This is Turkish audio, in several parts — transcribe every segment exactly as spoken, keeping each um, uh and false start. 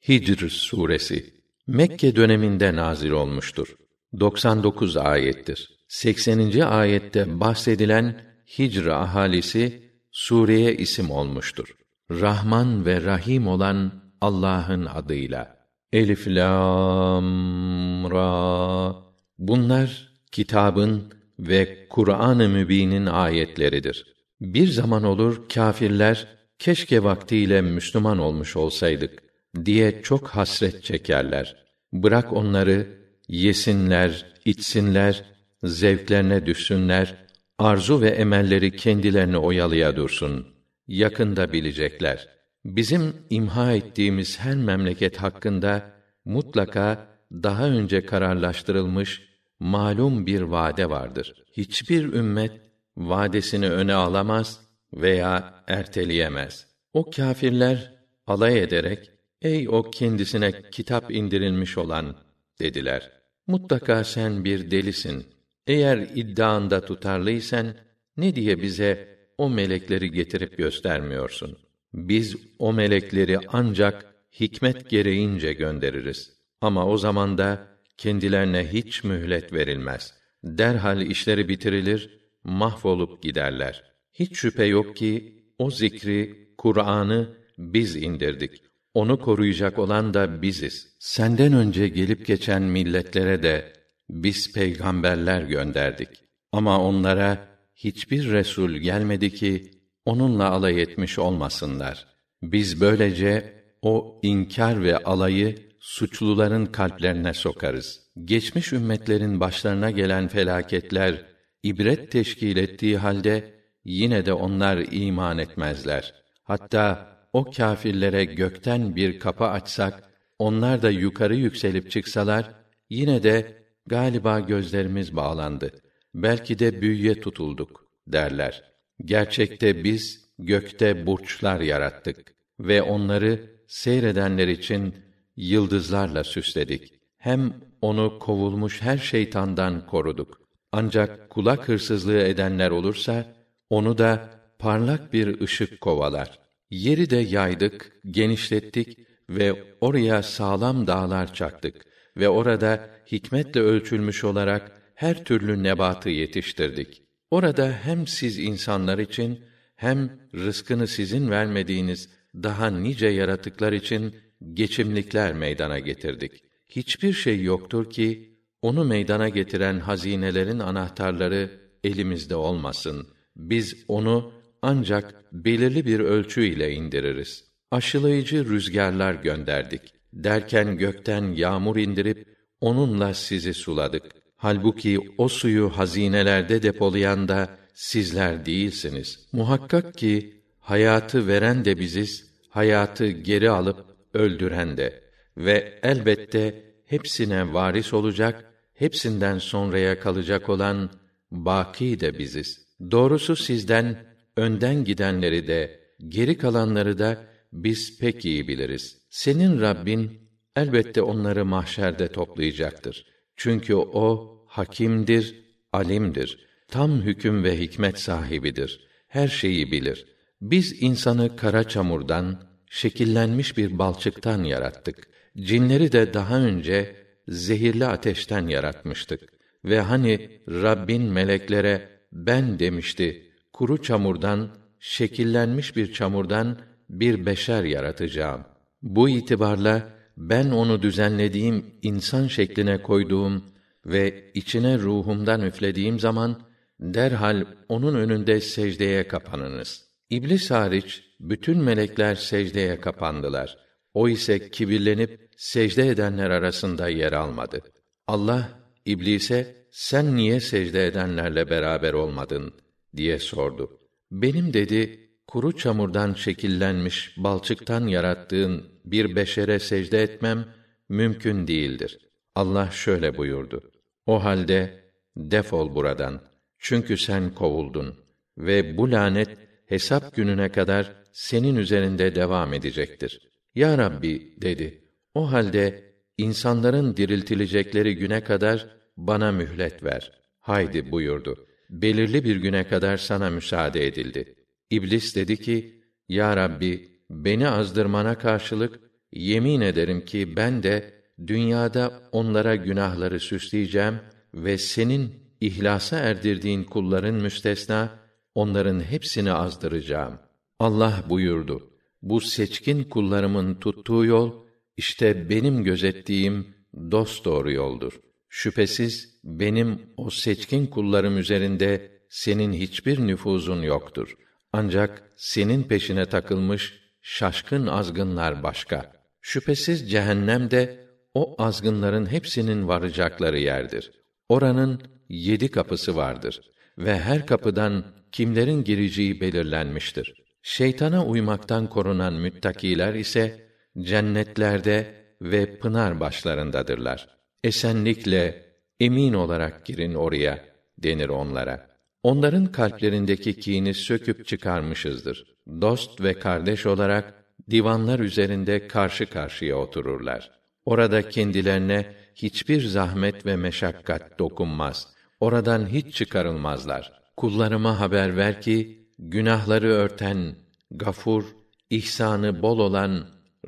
Hicr suresi Mekke döneminde nazil olmuştur. doksan dokuz ayettir. sekseninci ayette bahsedilen Hicr ahalisi sureye isim olmuştur. Rahman ve Rahim olan Allah'ın adıyla. Elif lam ra. Bunlar kitabın ve Kur'an-ı Mübin'in ayetleridir. Bir zaman olur kâfirler keşke vaktiyle Müslüman olmuş olsaydık diye çok hasret çekerler. Bırak onları yesinler, içsinler, zevklerine düşsünler, arzu ve emelleri kendilerini oyalaya dursun. Yakında bilecekler. Bizim imha ettiğimiz her memleket hakkında mutlaka daha önce kararlaştırılmış malum bir vade vardır. Hiçbir ümmet vadesini öne alamaz veya erteleyemez. O kâfirler alay ederek, ey o kendisine kitap indirilmiş olan dediler. Mutlaka sen bir delisin. Eğer iddianda tutarlıysan, ne diye bize o melekleri getirip göstermiyorsun? Biz o melekleri ancak hikmet gereğince göndeririz. Ama o zaman da kendilerine hiç mühlet verilmez. Derhal işleri bitirilir, mahvolup giderler. Hiç şüphe yok ki o zikri, Kur'an'ı biz indirdik. Onu koruyacak olan da biziz. Senden önce gelip geçen milletlere de biz peygamberler gönderdik. Ama onlara hiçbir resul gelmedi ki onunla alay etmiş olmasınlar. Biz böylece o inkar ve alayı suçluların kalplerine sokarız. Geçmiş ümmetlerin başlarına gelen felaketler ibret teşkil ettiği halde yine de onlar iman etmezler. Hatta o kâfirlere gökten bir kapı açsak, onlar da yukarı yükselip çıksalar, yine de galiba gözlerimiz bağlandı. Belki de büyüye tutulduk derler. Gerçekte biz gökte burçlar yarattık ve onları seyredenler için yıldızlarla süsledik. Hem onu kovulmuş her şeytandan koruduk. Ancak kulak hırsızlığı edenler olursa, onu da parlak bir ışık kovalar. Yeri de yaydık, genişlettik ve oraya sağlam dağlar çaktık ve orada hikmetle ölçülmüş olarak her türlü nebatı yetiştirdik. Orada hem siz insanlar için hem rızkını sizin vermediğiniz daha nice yaratıklar için geçimlikler meydana getirdik. Hiçbir şey yoktur ki onu meydana getiren hazinelerin anahtarları elimizde olmasın. Biz onu ancak belirli bir ölçü ile indiririz. Aşılayıcı rüzgarlar gönderdik. Derken gökten yağmur indirip onunla sizi suladık. Halbuki o suyu hazinelerde depolayan da sizler değilsiniz. Muhakkak ki hayatı veren de biziz, hayatı geri alıp öldüren de ve elbette hepsine varis olacak, hepsinden sonraya kalacak olan baki de biziz. Doğrusu sizden önden gidenleri de, geri kalanları da biz pek iyi biliriz. Senin Rabbin elbette onları mahşerde toplayacaktır. Çünkü o hakimdir, alimdir. Tam hüküm ve hikmet sahibidir. Her şeyi bilir. Biz insanı kara çamurdan, şekillenmiş bir balçıktan yarattık. Cinleri de daha önce zehirli ateşten yaratmıştık. Ve hani Rabbin meleklere ben demişti, kuru çamurdan, şekillenmiş bir çamurdan bir beşer yaratacağım. Bu itibarla ben onu düzenlediğim insan şekline koyduğum ve içine ruhumdan üflediğim zaman derhal onun önünde secdeye kapanınız. İblis hariç bütün melekler secdeye kapandılar. O ise kibirlenip secde edenler arasında yer almadı. Allah İblise sen niye secde edenlerle beraber olmadın diye sordu. Benim dedi, kuru çamurdan şekillenmiş balçıktan yarattığın bir beşere secde etmem mümkün değildir. Allah şöyle buyurdu. O halde defol buradan. Çünkü sen kovuldun ve bu lanet hesap gününe kadar senin üzerinde devam edecektir. Ya Rabbi dedi. O halde insanların diriltilecekleri güne kadar bana mühlet ver. Haydi buyurdu. Belirli bir güne kadar sana müsaade edildi. İblis dedi ki, Ya Rabbi, beni azdırmana karşılık, yemin ederim ki ben de dünyada onlara günahları süsleyeceğim ve senin ihlasa erdirdiğin kulların müstesna onların hepsini azdıracağım. Allah buyurdu: Bu seçkin kullarımın tuttuğu yol işte benim gözettiğim dosdoğru yoldur. Şüphesiz benim o seçkin kullarım üzerinde senin hiçbir nüfuzun yoktur. Ancak senin peşine takılmış şaşkın azgınlar başka. Şüphesiz cehennem de o azgınların hepsinin varacakları yerdir. Oranın yedi kapısı vardır ve her kapıdan kimlerin gireceği belirlenmiştir. Şeytana uymaktan korunan müttakiler ise cennetlerde ve pınar başlarındadırlar. Esenlikle, emin olarak girin oraya denir onlara. Onların kalplerindeki kini söküp çıkarmışızdır. Dost ve kardeş olarak divanlar üzerinde karşı karşıya otururlar. Orada kendilerine hiçbir zahmet ve meşakkat dokunmaz. Oradan hiç çıkarılmazlar. Kullarıma haber ver ki günahları örten, gafur, ihsanı bol olan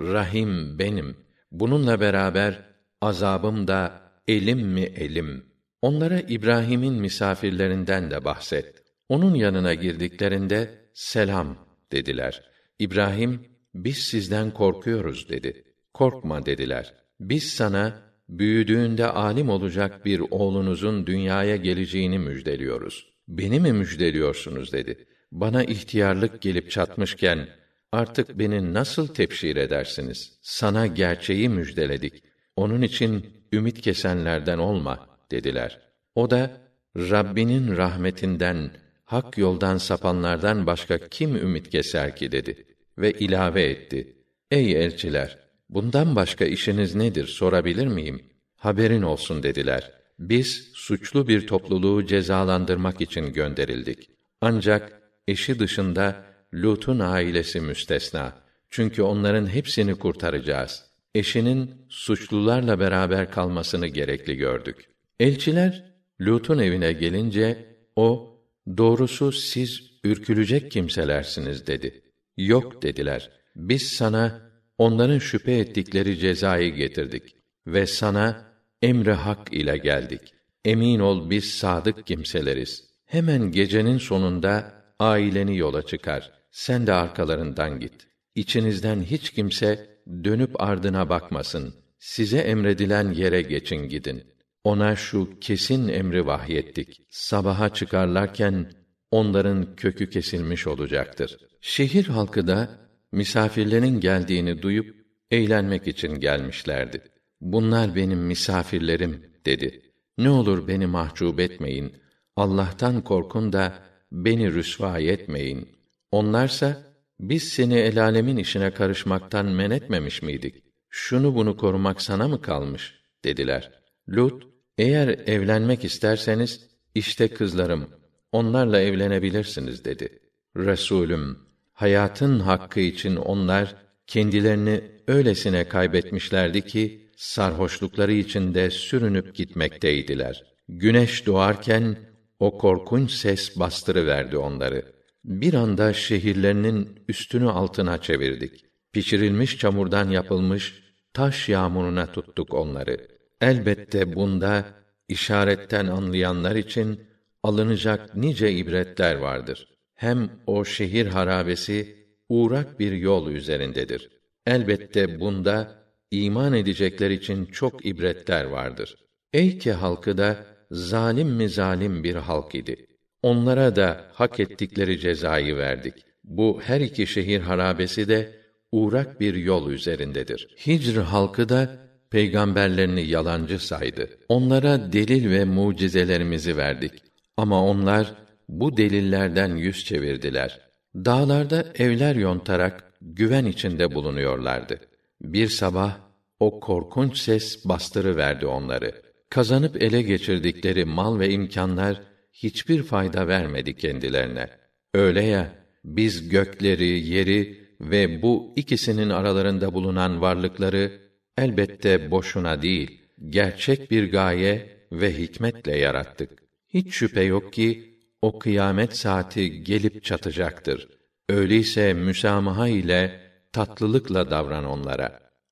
Rahim benim. Bununla beraber azabım da elim mi elim. Onlara İbrahim'in misafirlerinden de bahset. Onun yanına girdiklerinde selam dediler. İbrahim, biz sizden korkuyoruz dedi. Korkma dediler. Biz sana büyüdüğünde alim olacak bir oğlunuzun dünyaya geleceğini müjdeliyoruz. Beni mi müjdeliyorsunuz dedi. Bana ihtiyarlık gelip çatmışken artık beni nasıl tebşir edersiniz? Sana gerçeği müjdeledik. Onun için ümit kesenlerden olma dediler. O da Rabbinin rahmetinden, hak yoldan sapanlardan başka kim ümit keser ki dedi ve ilave etti. Ey elçiler, bundan başka işiniz nedir sorabilir miyim? Haberin olsun dediler. Biz suçlu bir topluluğu cezalandırmak için gönderildik. Ancak eşi dışında Lut'un ailesi müstesna. Çünkü onların hepsini kurtaracağız. Eşinin suçlularla beraber kalmasını gerekli gördük. Elçiler Lut'un evine gelince o doğrusu siz ürkülecek kimselersiniz dedi. Yok dediler. Biz sana onların şüphe ettikleri cezayı getirdik ve sana emri hak ile geldik. Emin ol biz sadık kimseleriz. Hemen gecenin sonunda aileni yola çıkar. Sen de arkalarından git. İçinizden hiç kimse dönüp ardına bakmasın. Size emredilen yere geçin gidin. Ona şu kesin emri vahyettik. Sabaha çıkarlarken onların kökü kesilmiş olacaktır. Şehir halkı da misafirlerin geldiğini duyup eğlenmek için gelmişlerdi. Bunlar benim misafirlerim dedi. Ne olur beni mahcup etmeyin. Allah'tan korkun da beni rüsva etmeyin. Onlarsa biz seni el âlemin işine karışmaktan men etmemiş miydik? Şunu bunu korumak sana mı kalmış dediler. Lut, eğer evlenmek isterseniz işte kızlarım, onlarla evlenebilirsiniz dedi. Resulüm, hayatın hakkı için onlar kendilerini öylesine kaybetmişlerdi ki sarhoşlukları içinde sürünüp gitmekteydiler. Güneş doğarken o korkunç ses bastırıverdi onları. Bir anda şehirlerinin üstünü altına çevirdik. Pişirilmiş çamurdan yapılmış taş yağmuruna tuttuk onları. Elbette bunda işaretten anlayanlar için alınacak nice ibretler vardır. Hem o şehir harabesi uğrak bir yol üzerindedir. Elbette bunda iman edecekler için çok ibretler vardır. Eyke halkı da zalim mi zalim bir halk idi. Onlara da hak ettikleri cezayı verdik. Bu her iki şehir harabesi de uğrak bir yol üzerindedir. Hicr halkı da peygamberlerini yalancı saydı. Onlara delil ve mucizelerimizi verdik. Ama onlar bu delillerden yüz çevirdiler. Dağlarda evler yontarak güven içinde bulunuyorlardı. Bir sabah o korkunç ses bastırıverdi onları. Kazanıp ele geçirdikleri mal ve imkanlar hiçbir fayda vermedi kendilerine. Öyle ya, biz gökleri, yeri ve bu ikisinin aralarında bulunan varlıkları elbette boşuna değil, gerçek bir gaye ve hikmetle yarattık. Hiç şüphe yok ki o kıyamet saati gelip çatacaktır. Öyleyse müsamaha ile tatlılıkla davran onlara.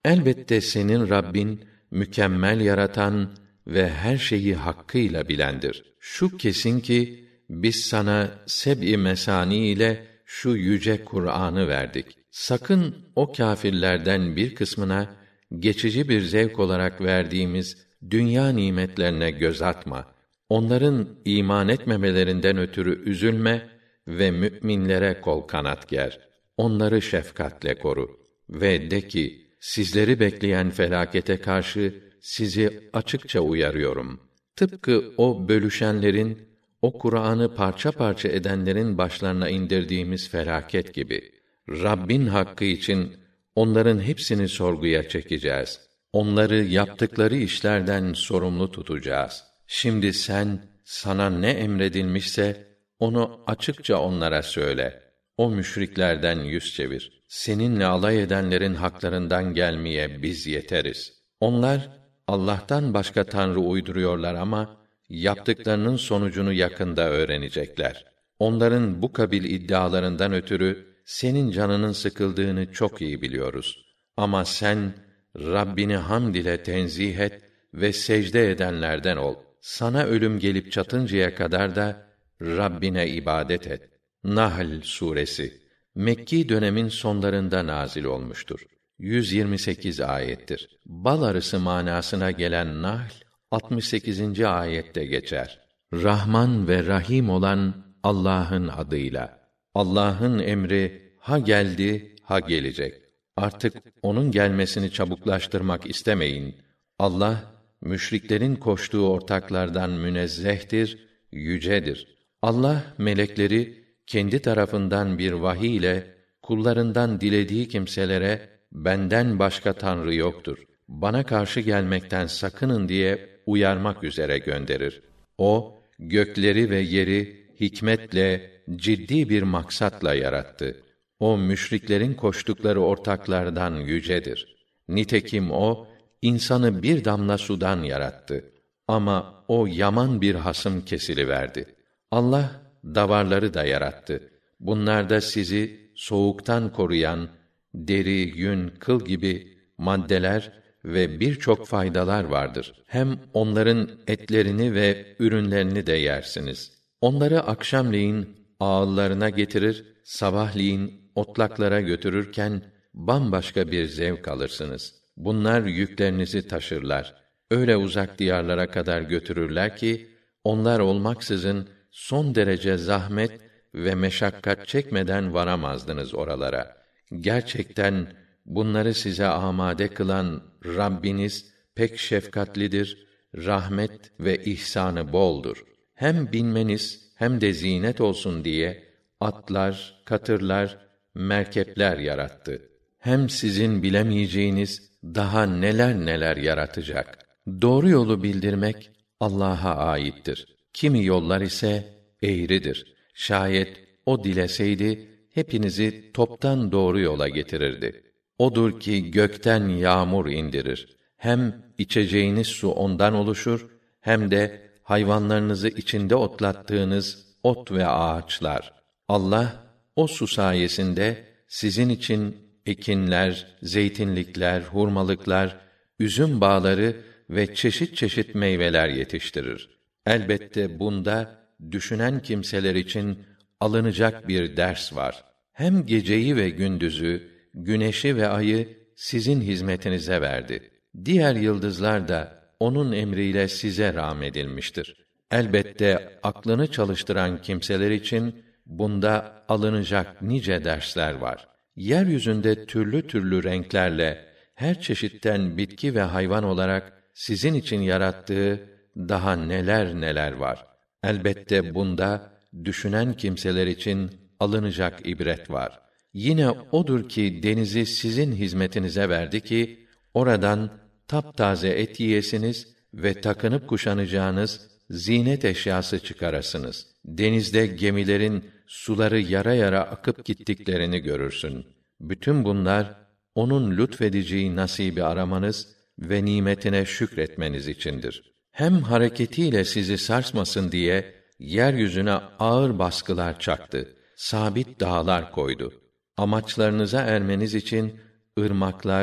Elbette senin Rabbin mükemmel yaratan ve her şeyi hakkıyla bilendir. Şu kesin ki biz sana seb'i mesani ile şu yüce Kur'an'ı verdik. Sakın o kâfirlerden bir kısmına geçici bir zevk olarak verdiğimiz dünya nimetlerine göz atma. Onların iman etmemelerinden ötürü üzülme ve müminlere kol kanat ger. Onları şefkatle koru ve de ki sizleri bekleyen felakete karşı sizi açıkça uyarıyorum. Tıpkı o bölüşenlerin, o Kur'an'ı parça parça edenlerin başlarına indirdiğimiz felaket gibi. Rabbin hakkı için onların hepsini sorguya çekeceğiz. Onları yaptıkları işlerden sorumlu tutacağız. Şimdi sen, sana ne emredilmişse, onu açıkça onlara söyle. O müşriklerden yüz çevir. Seninle alay edenlerin haklarından gelmeye biz yeteriz. Onlar, Allah'tan başka tanrı uyduruyorlar ama, yaptıklarının sonucunu yakında öğrenecekler. Onların bu kabil iddialarından ötürü, senin canının sıkıldığını çok iyi biliyoruz. Ama sen, Rabbini hamd ile tenzih et ve secde edenlerden ol. Sana ölüm gelip çatıncaya kadar da, Rabbine ibadet et. Nahl suresi Mekki dönemin sonlarında nazil olmuştur. yüz yirmi sekiz ayettir. Bal arısı manasına gelen Nahl altmış sekizinci ayette geçer. Rahman ve Rahim olan Allah'ın adıyla. Allah'ın emri ha geldi ha gelecek. Artık onun gelmesini çabuklaştırmak istemeyin. Allah müşriklerin koştuğu ortaklardan münezzehtir, yücedir. Allah melekleri kendi tarafından bir vahiy ile kullarından dilediği kimselere benden başka tanrı yoktur. Bana karşı gelmekten sakının diye uyarmak üzere gönderir. O gökleri ve yeri hikmetle, ciddi bir maksatla yarattı. O müşriklerin koştukları ortaklardan yücedir. Nitekim o insanı bir damla sudan yarattı. Ama o yaman bir hasım kesiliverdi. Allah davarları da yarattı. Bunlarda sizi soğuktan koruyan deri, yün, kıl gibi maddeler ve birçok faydalar vardır. Hem onların etlerini ve ürünlerini de yersiniz. Onları akşamleyin ağıllarına getirir, sabahleyin otlaklara götürürken bambaşka bir zevk alırsınız. Bunlar yüklerinizi taşırlar. Öyle uzak diyarlara kadar götürürler ki onlar olmaksızın son derece zahmet ve meşakkat çekmeden varamazdınız oralara. Gerçekten bunları size amade kılan Rabbiniz pek şefkatlidir, rahmet ve ihsanı boldur. Hem binmeniz hem de zinet olsun diye atlar, katırlar, merkepler yarattı. Hem sizin bilemeyeceğiniz daha neler neler yaratacak. Doğru yolu bildirmek Allah'a aittir. Kimi yollar ise eğridir. Şayet o dileseydi hepinizi toptan doğru yola getirirdi. Odur ki gökten yağmur indirir. Hem içeceğiniz su ondan oluşur, hem de hayvanlarınızı içinde otlattığınız ot ve ağaçlar. Allah o su sayesinde sizin için ekinler, zeytinlikler, hurmalıklar, üzüm bağları ve çeşit çeşit meyveler yetiştirir. Elbette bunda düşünen kimseler için alınacak bir ders var. Hem geceyi ve gündüzü, güneşi ve ayı sizin hizmetinize verdi. Diğer yıldızlar da onun emriyle size rağmedilmiştir. Elbette aklını çalıştıran kimseler için bunda alınacak nice dersler var. Yeryüzünde türlü türlü renklerle her çeşitten bitki ve hayvan olarak sizin için yarattığı daha neler neler var. Elbette bunda düşünen kimseler için alınacak ibret var. Yine odur ki denizi sizin hizmetinize verdi ki oradan taptaze et yiyesiniz ve takınıp kuşanacağınız zinet eşyası çıkarasınız. Denizde gemilerin suları yara yara akıp gittiklerini görürsün. Bütün bunlar onun lütfedeceği nasibi aramanız ve nimetine şükretmeniz içindir. Hem hareketiyle sizi sarsmasın diye yeryüzüne ağır baskılar çaktı, sabit dağlar koydu. Amaçlarınıza ermeniz için ırmaklar,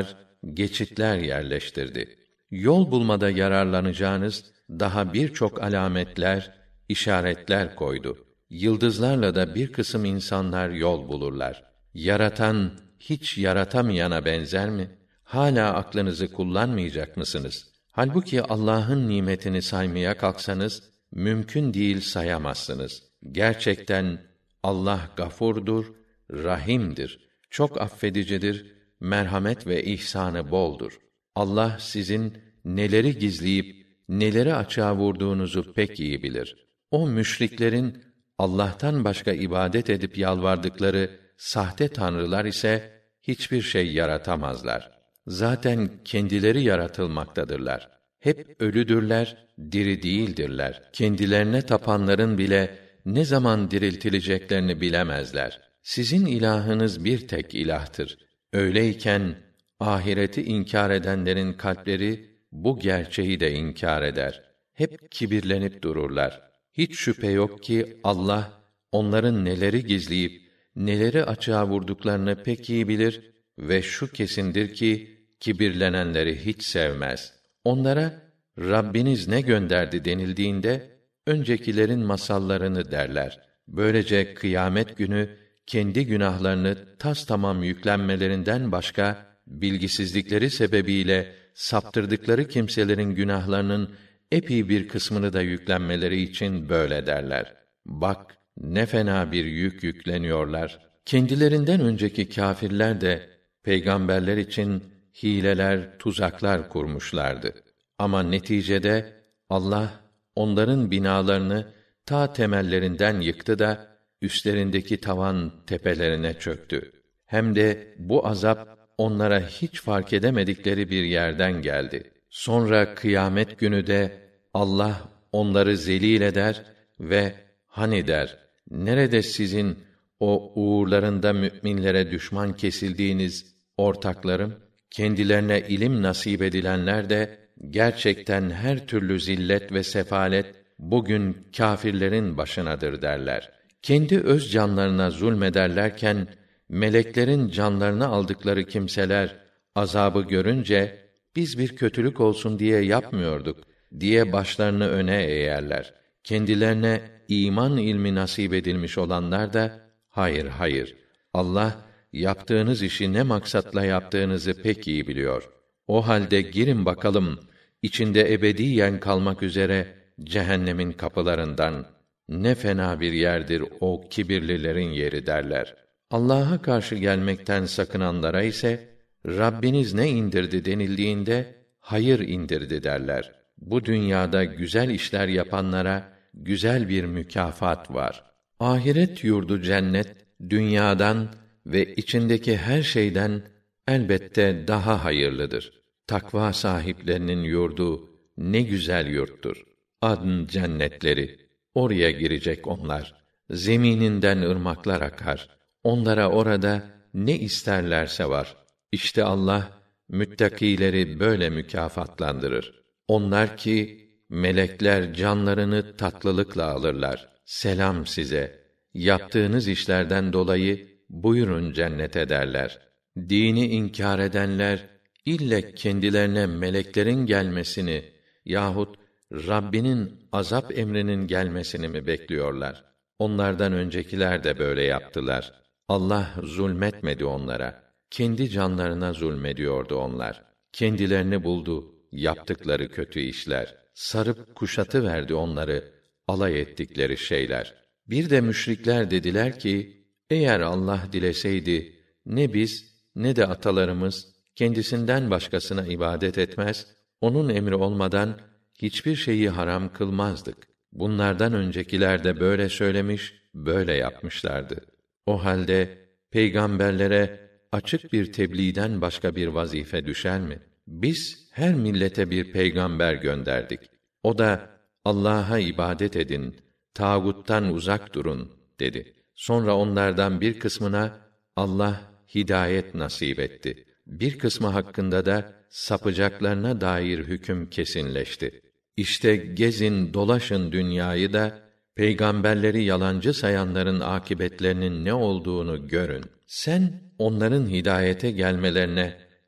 geçitler yerleştirdi. Yol bulmada yararlanacağınız daha birçok alametler, işaretler koydu. Yıldızlarla da bir kısım insanlar yol bulurlar. Yaratan hiç yaratamayana benzer mi? Hala aklınızı kullanmayacak mısınız? Halbuki Allah'ın nimetini saymaya kalksanız mümkün değil, sayamazsınız. Gerçekten Allah gafurdur, rahimdir. Çok affedicidir, merhamet ve ihsanı boldur. Allah sizin neleri gizleyip neleri açığa vurduğunuzu pek iyi bilir. O müşriklerin Allah'tan başka ibadet edip yalvardıkları sahte tanrılar ise hiçbir şey yaratamazlar. Zaten kendileri yaratılmaktadırlar. Hep ölüdürler, diri değildirler. Kendilerine tapanların bile ne zaman diriltileceklerini bilemezler. Sizin ilahınız bir tek ilahtır. Öyleyken ahireti inkar edenlerin kalpleri bu gerçeği de inkar eder. Hep kibirlenip dururlar. Hiç şüphe yok ki Allah onların neleri gizleyip neleri açığa vurduklarını pek iyi bilir ve şu kesindir ki kibirlenenleri hiç sevmez. Onlara Rabbiniz ne gönderdi denildiğinde öncekilerin masallarını derler. Böylece kıyamet günü kendi günahlarını tastamam yüklenmelerinden başka bilgisizlikleri sebebiyle saptırdıkları kimselerin günahlarının epey bir kısmını da yüklenmeleri için böyle derler. Bak ne fena bir yük yükleniyorlar. Kendilerinden önceki kâfirler de peygamberler için hileler, tuzaklar kurmuşlardı. Ama neticede Allah onların binalarını ta temellerinden yıktı da üstlerindeki tavan tepelerine çöktü. Hem de bu azap onlara hiç fark edemedikleri bir yerden geldi. Sonra kıyamet günü de Allah onları zelil eder ve hani der, nerede sizin o uğurlarında müminlere düşman kesildiğiniz ortaklarım? Kendilerine ilim nasip edilenler de gerçekten her türlü zillet ve sefalet bugün kâfirlerin başınadır derler. Kendi öz canlarına zulmederlerken meleklerin canlarını aldıkları kimseler azabı görünce biz bir kötülük olsun diye yapmıyorduk diye başlarını öne eğerler. Kendilerine iman ilmi nasip edilmiş olanlar da hayır hayır, Allah yaptığınız işi ne maksatla yaptığınızı pek iyi biliyor. O halde girin bakalım içinde ebediyen kalmak üzere cehennemin kapılarından. Ne fena bir yerdir o kibirlilerin yeri derler. Allah'a karşı gelmekten sakınanlara ise Rabbiniz ne indirdi denildiğinde hayır indirdi derler. Bu dünyada güzel işler yapanlara güzel bir mükafat var. Ahiret yurdu cennet dünyadan ve içindeki her şeyden elbette daha hayırlıdır. Takva sahiplerinin yurdu ne güzel yurttur. Adn cennetleri. Oraya girecek onlar. Zemininden ırmaklar akar. Onlara orada ne isterlerse var. İşte Allah müttakileri böyle mükafatlandırır. Onlar ki melekler canlarını tatlılıkla alırlar. Selam size. Yaptığınız işlerden dolayı buyurun cennete derler. Dini inkar edenler ille kendilerine meleklerin gelmesini yahut Rabbinin azap emrinin gelmesini mi bekliyorlar? Onlardan öncekiler de böyle yaptılar. Allah zulmetmedi onlara. Kendi canlarına zulmediyordu onlar. Kendilerini buldu yaptıkları kötü işler. Sarıp kuşatıverdi onları alay ettikleri şeyler. Bir de müşrikler dediler ki, eğer Allah dileseydi ne biz ne de atalarımız kendisinden başkasına ibadet etmez, onun emri olmadan hiçbir şeyi haram kılmazdık. Bunlardan öncekiler de böyle söylemiş, böyle yapmışlardı. O halde peygamberlere açık bir tebliğden başka bir vazife düşer mi? Biz her millete bir peygamber gönderdik. O da Allah'a ibadet edin, tağuttan uzak durun dedi. Sonra onlardan bir kısmına Allah hidayet nasip etti. Bir kısmı hakkında da sapacaklarına dair hüküm kesinleşti. İşte gezin, dolaşın dünyayı da peygamberleri yalancı sayanların akibetlerinin ne olduğunu görün. Sen onların hidayete gelmelerine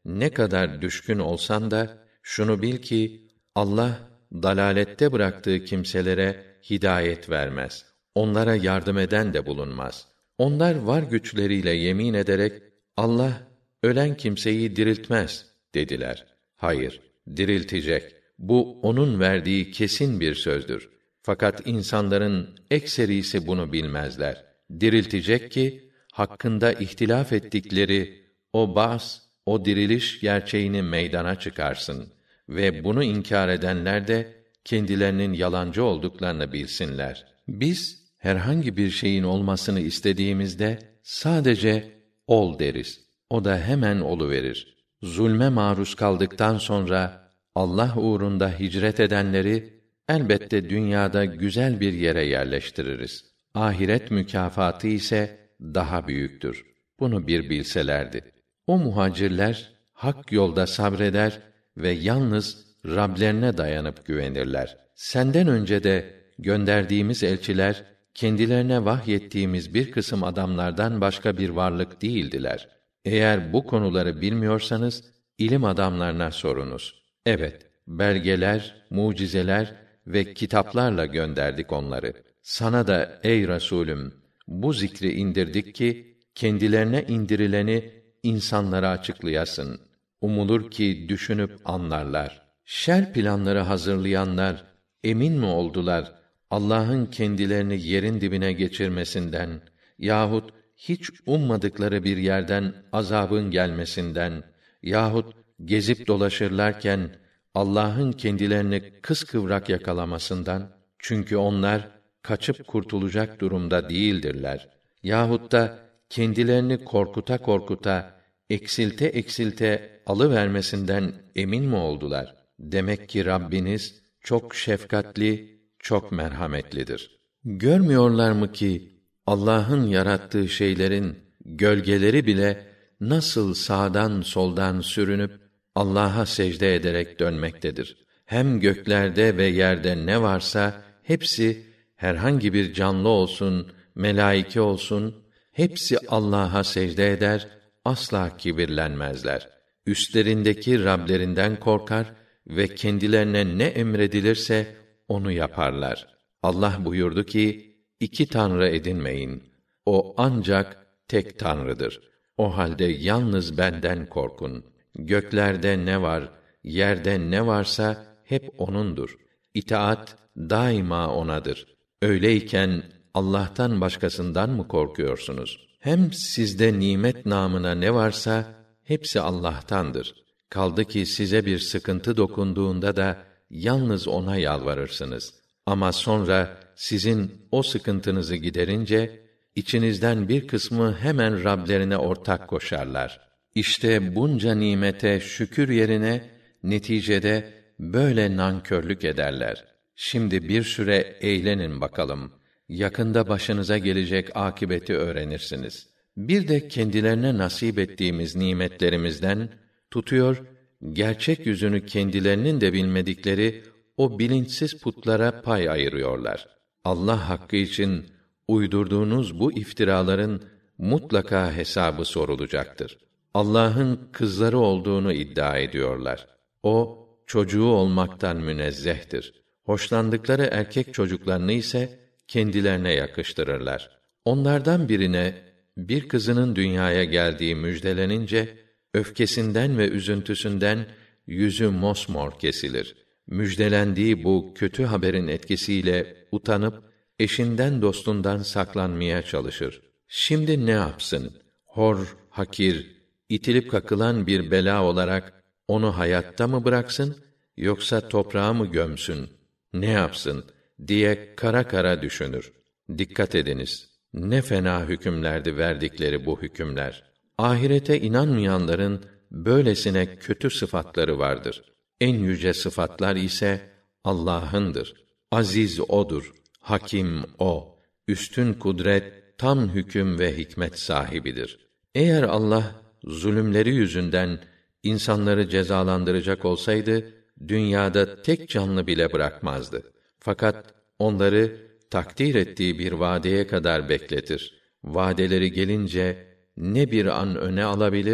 ne kadar düşkün olsan da şunu bil ki Allah dalalette bıraktığı kimselere hidayet vermez. Onlara yardım eden de bulunmaz. Onlar var güçleriyle yemin ederek Allah ölen kimseyi diriltmez dediler. Hayır, diriltecek. Bu onun verdiği kesin bir sözdür. Fakat insanların ekserisi bunu bilmezler. Diriltecek ki hakkında ihtilaf ettikleri o ba's, o diriliş gerçeğini meydana çıkarsın ve bunu inkar edenler de kendilerinin yalancı olduklarını bilsinler. Biz herhangi bir şeyin olmasını istediğimizde sadece ol deriz. O da hemen oluverir. Zulme maruz kaldıktan sonra Allah uğrunda hicret edenleri elbette dünyada güzel bir yere yerleştiririz. Ahiret mükafatı ise daha büyüktür. Bunu bir bilselerdi. O muhacirler hak yolda sabreder ve yalnız Rablerine dayanıp güvenirler. Senden önce de gönderdiğimiz elçiler kendilerine vahyettiğimiz bir kısım adamlardan başka bir varlık değildiler. Eğer bu konuları bilmiyorsanız ilim adamlarına sorunuz. Evet, belgeler, mucizeler ve kitaplarla gönderdik onları. Sana da ey Resulüm bu zikri indirdik ki kendilerine indirileni insanlara açıklayasın. Umulur ki düşünüp anlarlar. Şer planları hazırlayanlar emin mi oldular Allah'ın kendilerini yerin dibine geçirmesinden yahut hiç ummadıkları bir yerden azabın gelmesinden yahut gezip dolaşırlarken Allah'ın kendilerini kıskıvrak yakalamasından? Çünkü onlar kaçıp kurtulacak durumda değildirler. Yahut da kendilerini korkuta korkuta, eksilte eksilte alıvermesinden emin mi oldular? Demek ki Rabbiniz çok şefkatli, çok merhametlidir. Görmüyorlar mı ki Allah'ın yarattığı şeylerin gölgeleri bile nasıl sağdan soldan sürünüp Allah'a secde ederek dönmektedir. Hem göklerde ve yerde ne varsa hepsi herhangi bir canlı olsun, melaike olsun, hepsi Allah'a secde eder, asla kibirlenmezler. Üstlerindeki Rablerinden korkar ve kendilerine ne emredilirse onu yaparlar. Allah buyurdu ki, iki tanrı edinmeyin. O ancak tek Tanrıdır. O halde yalnız benden korkun. Göklerde ne var, yerde ne varsa hep O'nundur. İtaat daima O'nadır. Öyleyken Allah'tan başkasından mı korkuyorsunuz? Hem sizde nimet namına ne varsa hepsi Allah'tandır. Kaldı ki size bir sıkıntı dokunduğunda da yalnız O'na yalvarırsınız. Ama sonra sizin o sıkıntınızı giderince içinizden bir kısmı hemen Rablerine ortak koşarlar. İşte bunca nimete şükür yerine neticede böyle nankörlük ederler. Şimdi bir süre eğlenin bakalım. Yakında başınıza gelecek akibeti öğrenirsiniz. Bir de kendilerine nasip ettiğimiz nimetlerimizden tutuyor, gerçek yüzünü kendilerinin de bilmedikleri o bilinçsiz putlara pay ayırıyorlar. Allah hakkı için uydurduğunuz bu iftiraların mutlaka hesabı sorulacaktır. Allah'ın kızları olduğunu iddia ediyorlar. O, çocuğu olmaktan münezzehtir. Hoşlandıkları erkek çocuklarını ise kendilerine yakıştırırlar. Onlardan birine bir kızının dünyaya geldiği müjdelenince öfkesinden ve üzüntüsünden yüzü mosmor kesilir. Müjdelendiği bu kötü haberin etkisiyle utanıp eşinden dostundan saklanmaya çalışır. Şimdi ne yapsın? Hor, hakir, itilip kakılan bir bela olarak onu hayatta mı bıraksın yoksa toprağa mı gömsün? Ne yapsın diye kara kara düşünür. Dikkat ediniz. Ne fena hükümlerdi verdikleri bu hükümler. Ahirete inanmayanların böylesine kötü sıfatları vardır. En yüce sıfatlar ise Allah'ındır. Aziz O'dur, hakim O, üstün kudret, tam hüküm ve hikmet sahibidir. Eğer Allah zulümleri yüzünden insanları cezalandıracak olsaydı dünyada tek canlı bile bırakmazdı. Fakat onları takdir ettiği bir vadeye kadar bekletir. Vadeleri gelince ne bir an öne alabilir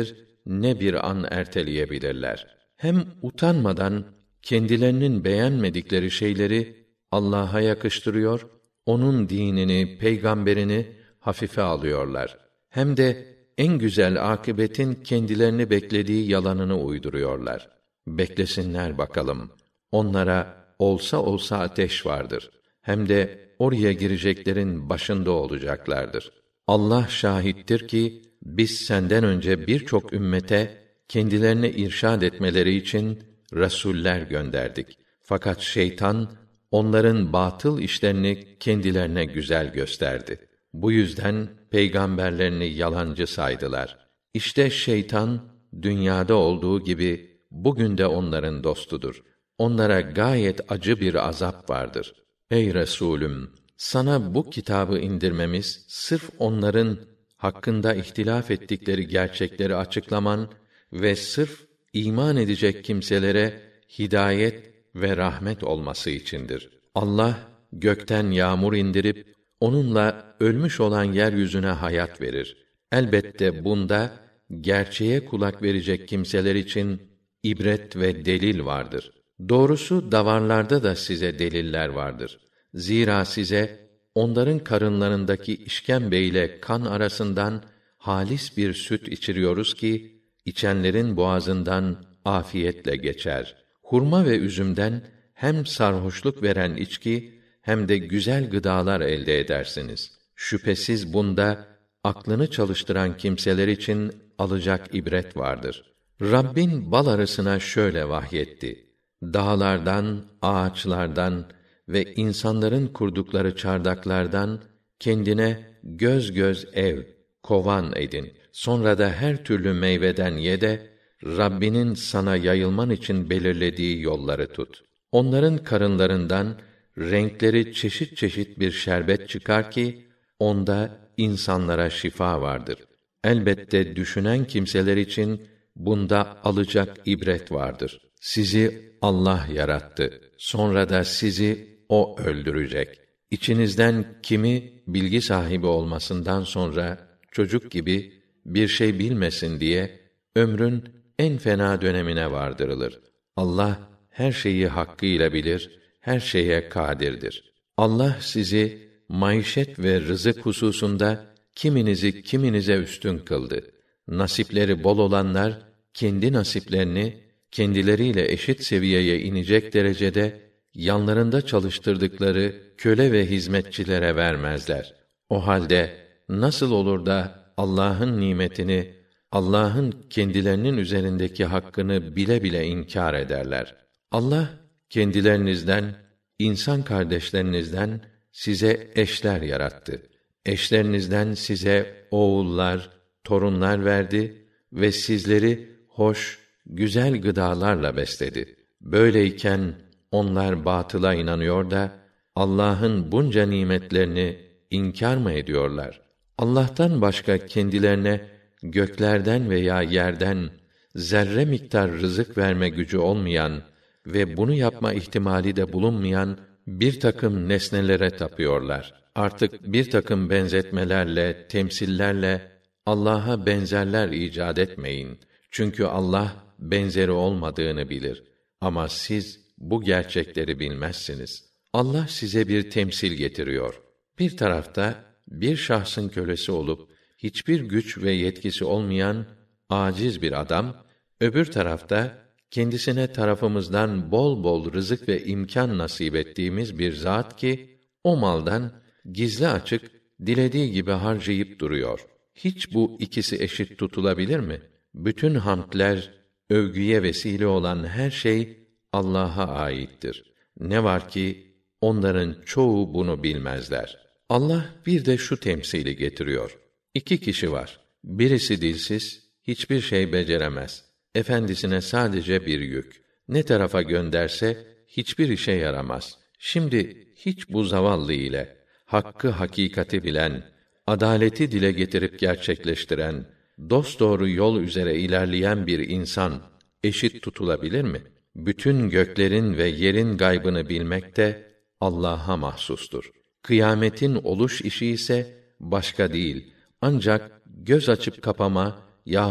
ne bir an erteleyebilirler. Hem utanmadan kendilerinin beğenmedikleri şeyleri Allah'a yakıştırıyor, onun dinini, peygamberini hafife alıyorlar. Hem de en güzel akıbetin kendilerini beklediği yalanını uyduruyorlar. Beklesinler bakalım. Onlara olsa olsa ateş vardır. Hem de oraya gireceklerin başında olacaklardır. Allah şahittir ki biz senden önce birçok ümmete kendilerini irşad etmeleri için rasuller gönderdik. Fakat şeytan onların batıl işlerini kendilerine güzel gösterdi. Bu yüzden peygamberlerini yalancı saydılar. İşte şeytan dünyada olduğu gibi bugün de onların dostudur. Onlara gayet acı bir azap vardır. Ey Resulüm, sana bu kitabı indirmemiz sırf onların hakkında ihtilaf ettikleri gerçekleri açıklaman ve sırf iman edecek kimselere hidayet ve rahmet olması içindir. Allah gökten yağmur indirip onunla ölmüş olan yeryüzüne hayat verir. Elbette bunda gerçeğe kulak verecek kimseler için ibret ve delil vardır. Doğrusu davarlarda da size deliller vardır. Zira size onların karınlarındaki işkembe ile kan arasından halis bir süt içiriyoruz ki içenlerin boğazından afiyetle geçer. Hurma ve üzümden hem sarhoşluk veren içki hem de güzel gıdalar elde edersiniz. Şüphesiz bunda aklını çalıştıran kimseler için alacak ibret vardır. Rabbin bal arısına şöyle vahyetti: dağlardan, ağaçlardan ve insanların kurdukları çardaklardan kendine göz göz ev, kovan edin. Sonra da her türlü meyveden ye de Rabbinin sana yayılman için belirlediği yolları tut. Onların karınlarından renkleri çeşit çeşit bir şerbet çıkar ki onda insanlara şifa vardır. Elbette düşünen kimseler için bunda alacak ibret vardır. Sizi Allah yarattı. Sonra da sizi o öldürecek. İçinizden kimi bilgi sahibi olmasından sonra çocuk gibi bir şey bilmesin diye ömrün en fena dönemine vardırılır. Allah her şeyi hakkıyla bilir, her şeye kadirdir. Allah sizi maişet ve rızık hususunda kiminizi kiminize üstün kıldı. Nasipleri bol olanlar kendi nasiplerini kendileriyle eşit seviyeye inecek derecede yanlarında çalıştırdıkları köle ve hizmetçilere vermezler. O halde nasıl olur da Allah'ın nimetini, Allah'ın kendilerinin üzerindeki hakkını bile bile inkar ederler? Allah kendilerinizden, insan kardeşlerinizden size eşler yarattı. Eşlerinizden size oğullar, torunlar verdi ve sizleri hoş, güzel gıdalarla besledi. Böyleyken onlar batıla inanıyor da Allah'ın bunca nimetlerini inkar mı ediyorlar? Allah'tan başka kendilerine göklerden veya yerden zerre miktar rızık verme gücü olmayan ve bunu yapma ihtimali de bulunmayan bir takım nesnelere tapıyorlar. Artık bir takım benzetmelerle, temsillerle Allah'a benzerler icat etmeyin. Çünkü Allah benzeri olmadığını bilir. Ama siz bu gerçekleri bilmezsiniz. Allah size bir temsil getiriyor. Bir tarafta bir şahsın kölesi olup hiçbir güç ve yetkisi olmayan aciz bir adam, öbür tarafta kendisine tarafımızdan bol bol rızık ve imkan nasip ettiğimiz bir zat ki o maldan gizli açık dilediği gibi harcayıp duruyor. Hiç bu ikisi eşit tutulabilir mi? Bütün hamdler, övgüye vesile olan her şey Allah'a aittir. Ne var ki onların çoğu bunu bilmezler. Allah bir de şu temsili getiriyor. İki kişi var. Birisi dilsiz, hiçbir şey beceremez. Efendisine sadece bir yük. Ne tarafa gönderse hiçbir işe yaramaz. Şimdi hiç bu zavallı ile hakkı hakikati bilen, adaleti dile getirip gerçekleştiren, dosdoğru yol üzere ilerleyen bir insan eşit tutulabilir mi? Bütün göklerin ve yerin gaybını bilmek de Allah'a mahsustur. Kıyametin oluş işi ise başka değil, ancak göz açıp kapama yahut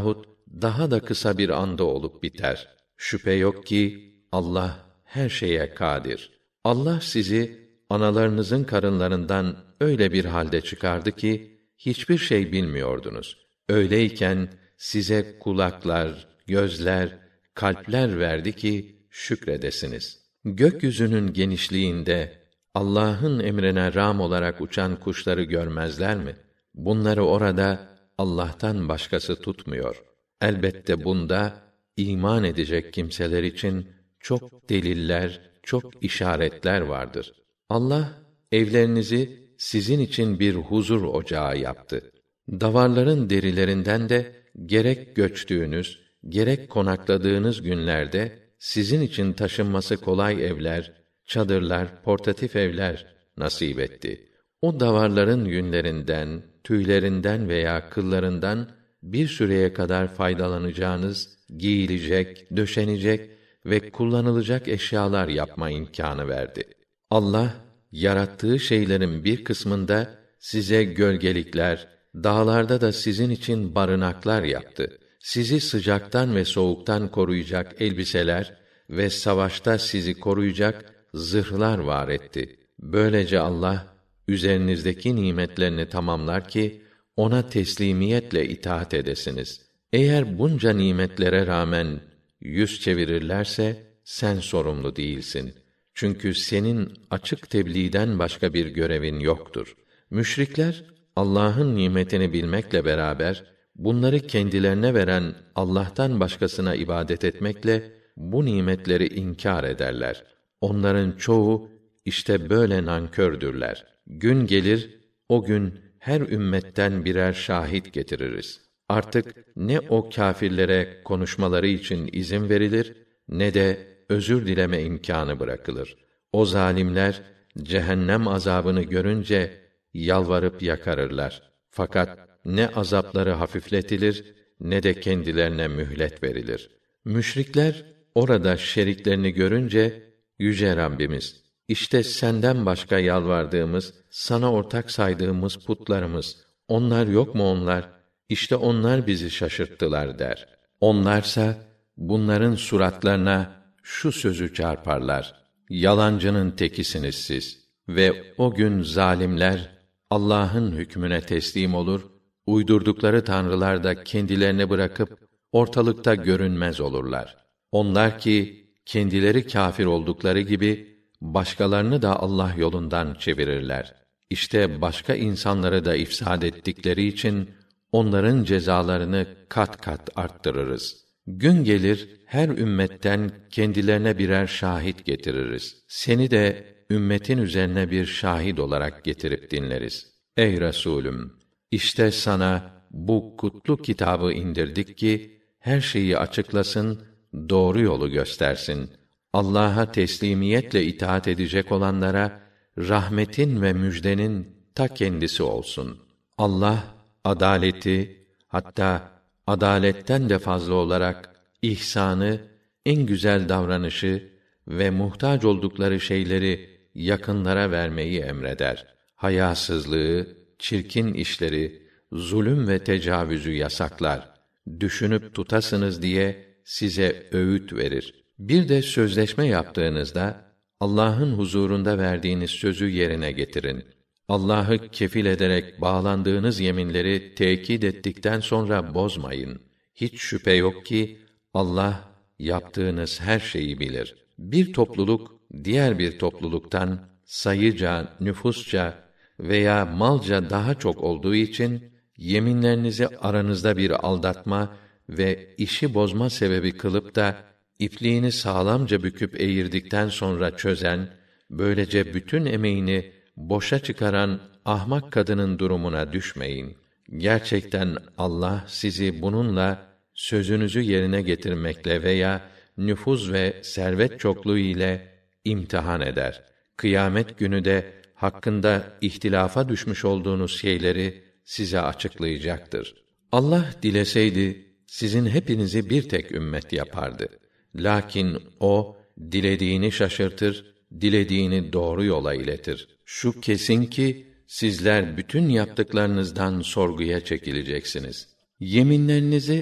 daha da kısa bir anda olup biter. Şüphe yok ki Allah her şeye kadir. Allah sizi analarınızın karınlarından öyle bir halde çıkardı ki hiçbir şey bilmiyordunuz. Öyleyken size kulaklar, gözler, kalpler verdi ki şükredesiniz. Gökyüzünün genişliğinde Allah'ın emrine rağm olarak uçan kuşları görmezler mi? Bunları orada Allah'tan başkası tutmuyor. Elbette bunda iman edecek kimseler için çok deliller, çok işaretler vardır. Allah evlerinizi sizin için bir huzur ocağı yaptı. Davarların derilerinden de gerek göçtüğünüz, gerek konakladığınız günlerde sizin için taşınması kolay evler, çadırlar, portatif evler nasip etti. O davarların yünlerinden, tüylerinden veya kıllarından bir süreye kadar faydalanacağınız, giyilecek, döşenecek ve kullanılacak eşyalar yapma imkânı verdi. Allah, yarattığı şeylerin bir kısmında size gölgelikler, dağlarda da sizin için barınaklar yaptı. Sizi sıcaktan ve soğuktan koruyacak elbiseler ve savaşta sizi koruyacak zırhlar var etti. Böylece Allah, üzerinizdeki nimetlerini tamamlar ki, ona teslimiyetle itaat edesiniz. Eğer bunca nimetlere rağmen yüz çevirirlerse, sen sorumlu değilsin. Çünkü senin açık tebliğden başka bir görevin yoktur. Müşrikler, Allah'ın nimetini bilmekle beraber, bunları kendilerine veren Allah'tan başkasına ibadet etmekle, bu nimetleri inkar ederler. Onların çoğu, işte böyle nankördürler. Gün gelir, o gün her ümmetten birer şahit getiririz. Artık ne o kâfirlere konuşmaları için izin verilir, ne de özür dileme imkânı bırakılır. O zalimler, cehennem azabını görünce, yalvarıp yakarırlar. Fakat ne azapları hafifletilir, ne de kendilerine mühlet verilir. Müşrikler, orada şeriklerini görünce, Yüce Rabbimiz, işte senden başka yalvardığımız, sana ortak saydığımız putlarımız, onlar yok mu onlar? İşte onlar bizi şaşırttılar der. Onlarsa, bunların suratlarına şu sözü çarparlar: Yalancının tekisiniz siz. Ve o gün zalimler, Allah'ın hükmüne teslim olur, uydurdukları tanrılar da kendilerini bırakıp, ortalıkta görünmez olurlar. Onlar ki, kendileri kâfir oldukları gibi, başkalarını da Allah yolundan çevirirler. İşte başka insanları da ifsad ettikleri için, onların cezalarını kat kat arttırırız. Gün gelir, her ümmetten kendilerine birer şahit getiririz. Seni de ümmetin üzerine bir şahit olarak getirip dinleriz. Ey Resulüm! İşte sana bu kutlu kitabı indirdik ki, her şeyi açıklasın, doğru yolu göstersin. Allah'a teslimiyetle itaat edecek olanlara, rahmetin ve müjdenin ta kendisi olsun. Allah, adaleti, hatta adaletten de fazla olarak ihsanı, en güzel davranışı ve muhtaç oldukları şeyleri yakınlara vermeyi emreder. Hayasızlığı, çirkin işleri, zulüm ve tecavüzü yasaklar. Düşünüp tutasınız diye size öğüt verir. Bir de sözleşme yaptığınızda Allah'ın huzurunda verdiğiniz sözü yerine getirin. Allah'ı kefil ederek bağlandığınız yeminleri tekit ettikten sonra bozmayın. Hiç şüphe yok ki Allah yaptığınız her şeyi bilir. Bir topluluk diğer bir topluluktan sayıca, nüfusça veya malca daha çok olduğu için yeminlerinizi aranızda bir aldatma ve işi bozma sebebi kılıp da ipliğini sağlamca büküp eğirdikten sonra çözen, böylece bütün emeğini boşa çıkaran ahmak kadının durumuna düşmeyin. Gerçekten Allah sizi bununla sözünüzü yerine getirmekle veya nüfuz ve servet çokluğu ile imtihan eder. Kıyamet günü de hakkında ihtilafa düşmüş olduğunuz şeyleri size açıklayacaktır. Allah dileseydi sizin hepinizi bir tek ümmet yapardı. Lakin o dilediğini şaşırtır, dilediğini doğru yola iletir. Şu kesin ki sizler bütün yaptıklarınızdan sorguya çekileceksiniz. Yeminlerinizi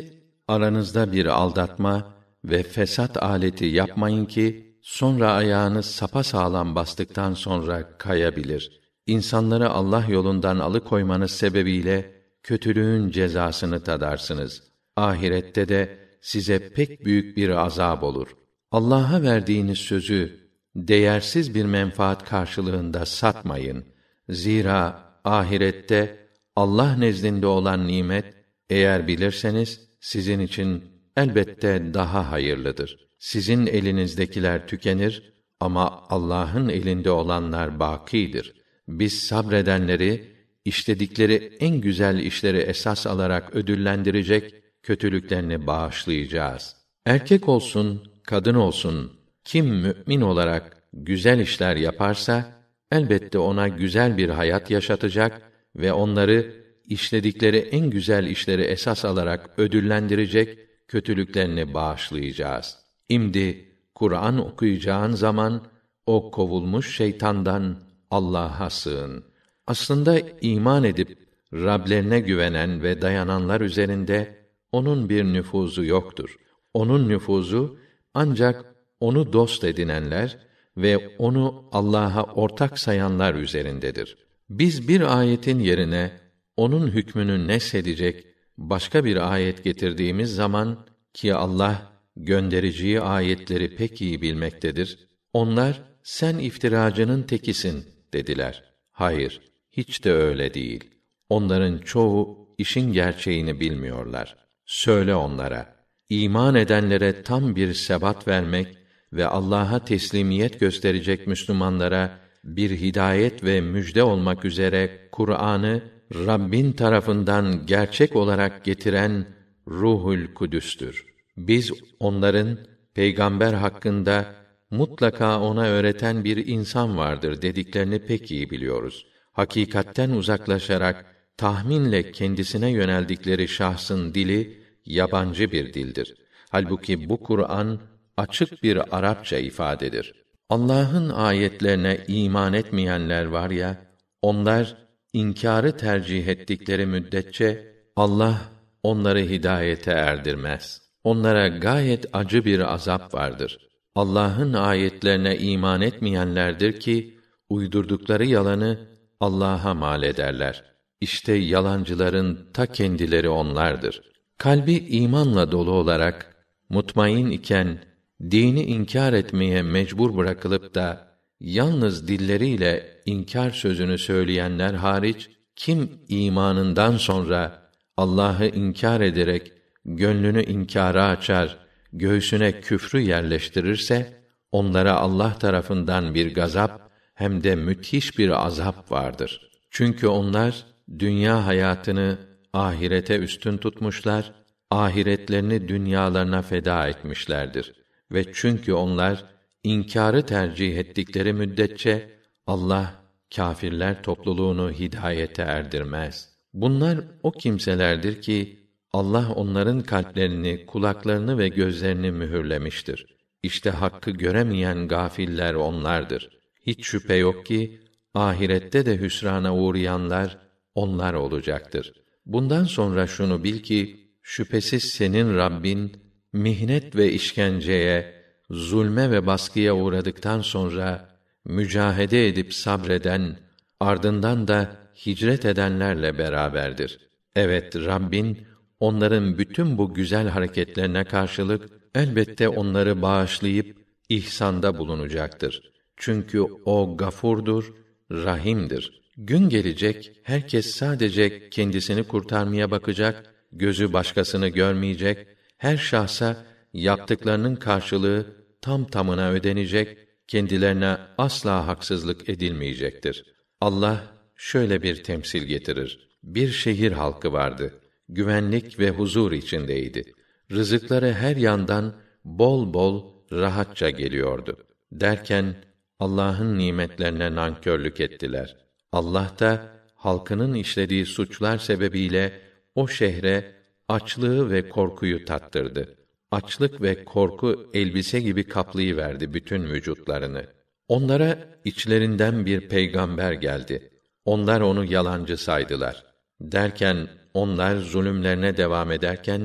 aranızda bir aldatma ve fesat aleti yapmayın ki sonra ayağınız sapasağlam bastıktan sonra kayabilir. İnsanları Allah yolundan alıkoymanız sebebiyle kötülüğün cezasını tadarsınız. Ahirette de size pek büyük bir azap olur. Allah'a verdiğiniz sözü değersiz bir menfaat karşılığında satmayın. Zira ahirette Allah nezdinde olan nimet, eğer bilirseniz sizin için elbette daha hayırlıdır. Sizin elinizdekiler tükenir ama Allah'ın elinde olanlar bâkîdir. Biz sabredenleri işledikleri en güzel işleri esas alarak ödüllendirecek, kötülüklerini bağışlayacağız. Erkek olsun, kadın olsun, kim mü'min olarak güzel işler yaparsa, elbette ona güzel bir hayat yaşatacak ve onları işledikleri en güzel işleri esas alarak ödüllendirecek, kötülüklerini bağışlayacağız. İmdi Kur'an okuyacağın zaman o kovulmuş şeytandan Allah'a sığın. Aslında iman edip Rablerine güvenen ve dayananlar üzerinde onun bir nüfuzu yoktur. Onun nüfuzu ancak onu dost edinenler ve onu Allah'a ortak sayanlar üzerindedir. Biz bir ayetin yerine onun hükmünü nesedecek başka bir ayet getirdiğimiz zaman ki Allah göndericiyi ayetleri pek iyi bilmektedir. Onlar sen iftiracının tekisin dediler. Hayır, hiç de öyle değil. Onların çoğu işin gerçeğini bilmiyorlar. Söyle onlara, iman edenlere tam bir sebat vermek ve Allah'a teslimiyet gösterecek Müslümanlara bir hidayet ve müjde olmak üzere Kur'an'ı Rabbin tarafından gerçek olarak getiren Ruhul Kudüs'tür. Biz onların peygamber hakkında mutlaka ona öğreten bir insan vardır dediklerini pek iyi biliyoruz. Hakikatten uzaklaşarak tahminle kendisine yöneldikleri şahsın dili yabancı bir dildir. Halbuki bu Kur'an açık bir Arapça ifadedir. Allah'ın ayetlerine iman etmeyenler var ya, onlar inkârı tercih ettikleri müddetçe Allah onları hidayete erdirmez. Onlara gayet acı bir azap vardır. Allah'ın ayetlerine iman etmeyenlerdir ki uydurdukları yalanı Allah'a mal ederler. İşte yalancıların ta kendileri onlardır. Kalbi imanla dolu olarak mutmain iken dini inkar etmeye mecbur bırakılıp da yalnız dilleriyle inkar sözünü söyleyenler hariç kim imanından sonra Allah'ı inkar ederek gönlünü inkâra açar, göğsüne küfrü yerleştirirse onlara Allah tarafından bir gazap hem de müthiş bir azap vardır. Çünkü onlar dünya hayatını ahirete üstün tutmuşlar, ahiretlerini dünyalarına feda etmişlerdir. Ve çünkü onlar inkârı tercih ettikleri müddetçe Allah kâfirler topluluğunu hidayete erdirmez. Bunlar o kimselerdir ki Allah onların kalplerini, kulaklarını ve gözlerini mühürlemiştir. İşte hakkı göremeyen gafiller onlardır. Hiç şüphe yok ki ahirette de hüsrana uğrayanlar onlar olacaktır. Bundan sonra şunu bil ki şüphesiz senin Rabbin mihnet ve işkenceye, zulme ve baskıya uğradıktan sonra mücahede edip sabreden, ardından da hicret edenlerle beraberdir. Evet, Rabbin onların bütün bu güzel hareketlerine karşılık elbette onları bağışlayıp ihsanda bulunacaktır. Çünkü o gafurdur, rahimdir. Gün gelecek, herkes sadece kendisini kurtarmaya bakacak, gözü başkasını görmeyecek, her şahsa yaptıklarının karşılığı tam tamına ödenecek, kendilerine asla haksızlık edilmeyecektir. Allah şöyle bir temsil getirir. Bir şehir halkı vardı. Güvenlik ve huzur içindeydi. Rızıkları her yandan bol bol rahatça geliyordu. Derken Allah'ın nimetlerine nankörlük ettiler. Allah da halkının işlediği suçlar sebebiyle o şehre açlığı ve korkuyu tattırdı. Açlık ve korku elbise gibi kaplayıverdi bütün vücutlarını. Onlara içlerinden bir peygamber geldi. Onlar onu yalancı saydılar. Derken onlar zulümlerine devam ederken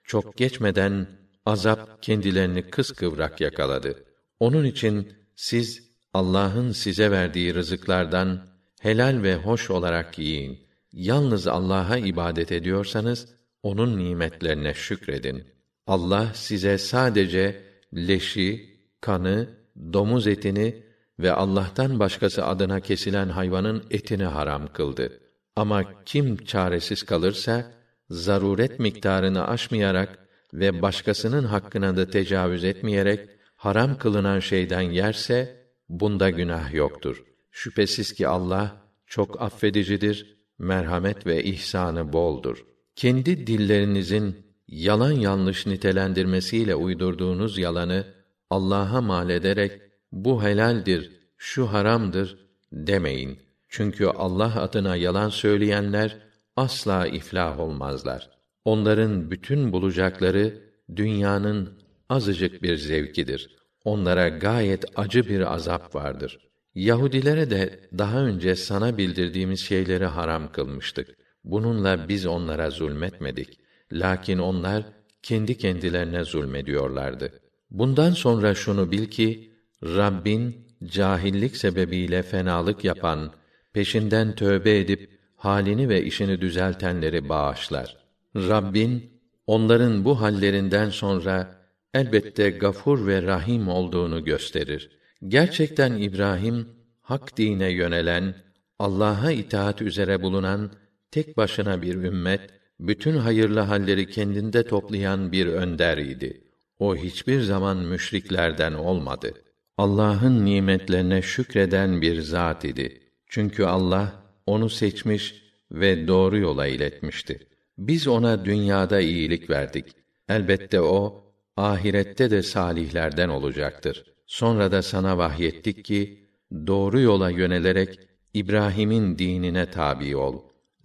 Çok geçmeden azap kendilerini kıskıvrak yakaladı. Onun için siz Allah'ın size verdiği rızıklardan helal ve hoş olarak yiyin. Yalnız Allah'a ibadet ediyorsanız onun nimetlerine şükredin. Allah size sadece leşi, kanı, domuz etini ve Allah'tan başkası adına kesilen hayvanın etini haram kıldı. Ama kim çaresiz kalırsa zaruret miktarını aşmayarak ve başkasının hakkına da tecavüz etmeyerek haram kılınan şeyden yerse bunda günah yoktur. Şüphesiz ki Allah çok affedicidir, merhamet ve ihsanı boldur. Kendi dillerinizin yalan yanlış nitelendirmesiyle uydurduğunuz yalanı Allah'a mal ederek bu helaldir, şu haramdır demeyin. Çünkü Allah adına yalan söyleyenler asla iflah olmazlar. Onların bütün bulacakları dünyanın azıcık bir zevkidir. Onlara gayet acı bir azap vardır. Yahudilere de daha önce sana bildirdiğimiz şeyleri haram kılmıştık. Bununla biz onlara zulmetmedik. Lakin onlar kendi kendilerine zulmediyorlardı. Bundan sonra şunu bil ki Rabbin cahillik sebebiyle fenalık yapan, peşinden tövbe edip halini ve işini düzeltenleri bağışlar. Rabbin onların bu hallerinden sonra elbette gafur ve rahim olduğunu gösterir. Gerçekten İbrahim hak dine yönelen, Allah'a itaat üzere bulunan tek başına bir ümmet, bütün hayırlı halleri kendinde toplayan bir önder idi. O hiçbir zaman müşriklerden olmadı. Allah'ın nimetlerine şükreden bir zat idi. Çünkü Allah onu seçmiş ve doğru yola iletmişti. Biz ona dünyada iyilik verdik. Elbette o ahirette de salihlerden olacaktır. Sonra da sana vahyettik ki doğru yola yönelerek İbrahim'in dinine tabi ol.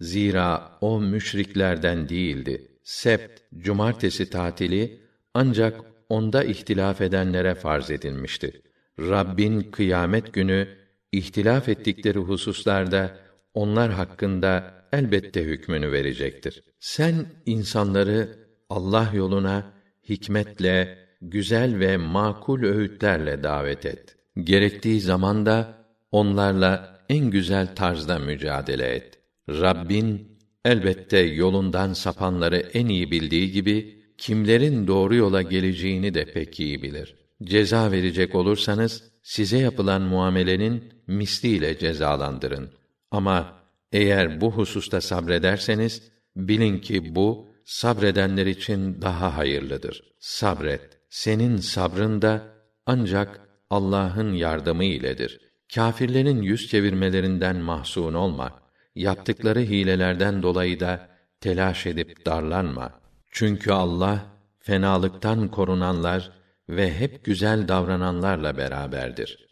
Zira o müşriklerden değildi. Sebt, cumartesi tatili ancak onda ihtilaf edenlere farz edilmişti. Rabbin kıyamet günü ihtilaf ettikleri hususlarda onlar hakkında elbette hükmünü verecektir. Sen insanları Allah yoluna hikmetle, güzel ve makul öğütlerle davet et. Gerektiği zaman da onlarla en güzel tarzda mücadele et. Rabbin elbette yolundan sapanları en iyi bildiği gibi kimlerin doğru yola geleceğini de pek iyi bilir. Ceza verecek olursanız size yapılan muamelenin misliyle cezalandırın. Ama eğer bu hususta sabrederseniz bilin ki bu sabredenler için daha hayırlıdır. Sabret. Senin sabrın da ancak Allah'ın yardımı iledir. Kâfirlerin yüz çevirmelerinden mahzun olma. Yaptıkları hilelerden dolayı da telaş edip darlanma. Çünkü Allah fenalıktan korunanlar ve hep güzel davrananlarla beraberdir.